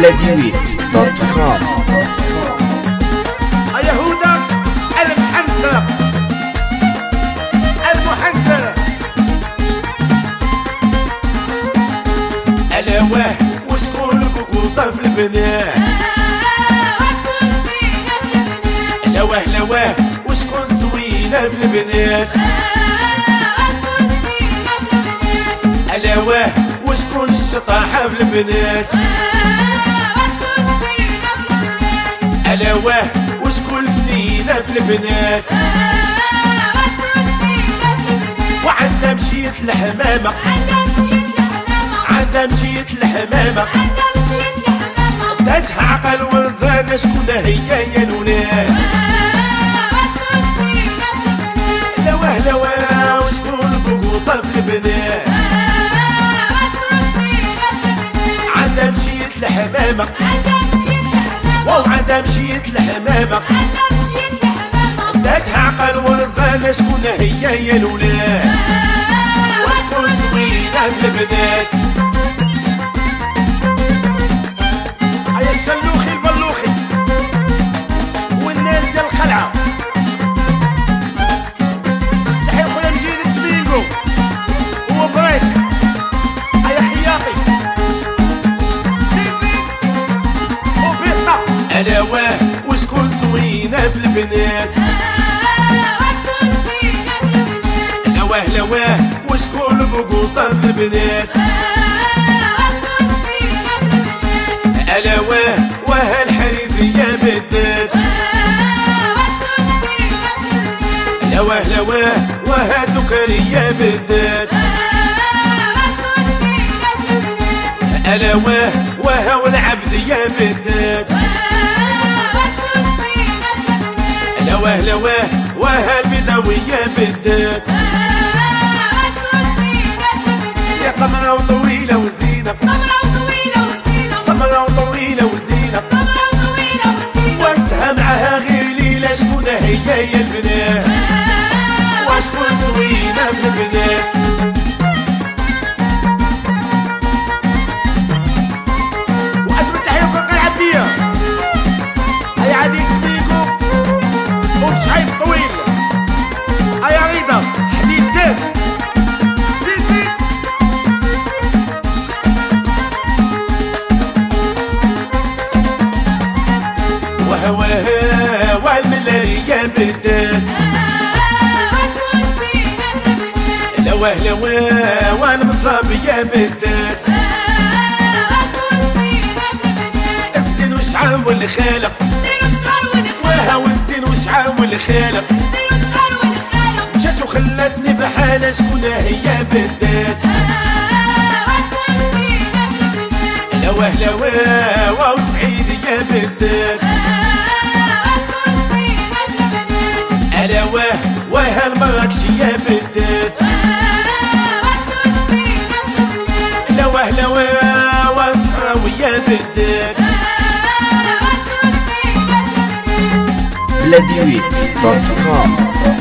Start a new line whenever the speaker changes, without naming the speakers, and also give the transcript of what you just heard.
بلاديويت.com.
يهودا المحنسة المحنسة ألا واه وشكون الكوكوصة في البنات لا واه وشكون زوينة في البنات ألا واه وشكون الشطاحة في البنات ألا واه وشكون الفنينة في البنات وعندها مشيت الحمامة عندها مشيت الحمامة داتها عقل وزانة شكون هي يا الولاد لا واه وشكون الكوكوصة في البنات عندها مشيت الحمامة وعندها مشيت الحمامة داتها عقل ورزانة شكون هي يا الولاد وشكون زوينة في البنات هيا السلوخي البلوخي والناس ديال الخلعة تحية خويا مجيد التميلقو هو بريك هيا خياطي ألا واه وشكون زوينة في البنات لا واه وشكون البقوصة في البنات ألا واه الحريزية بالذات لا واه الدكرية بالذات ألا واه والعبدية بالذات لا واه البدوية بالذات يا سمرة وطويلة وزينة سمرة وطويلة وزينة وانسها معها غير ليلة شكون هي يا البنات وشكون زوينة في البنات وعجبت تحية فرقة العبدية هيا عادي تبيكو وشعيب طويل هيا رضا حديد داب زيد وهواها والملاية بالذات لا واه والمصابية بالذات السن وشعر والخالق وها والسن وشعر والخالق مشات وخلتني في حالة شكون هي بالذات لا واه وسعيدية بالذات ألا واه المراكشية بالذات لا واه والصحراوية بالذات
بلاديويت.com.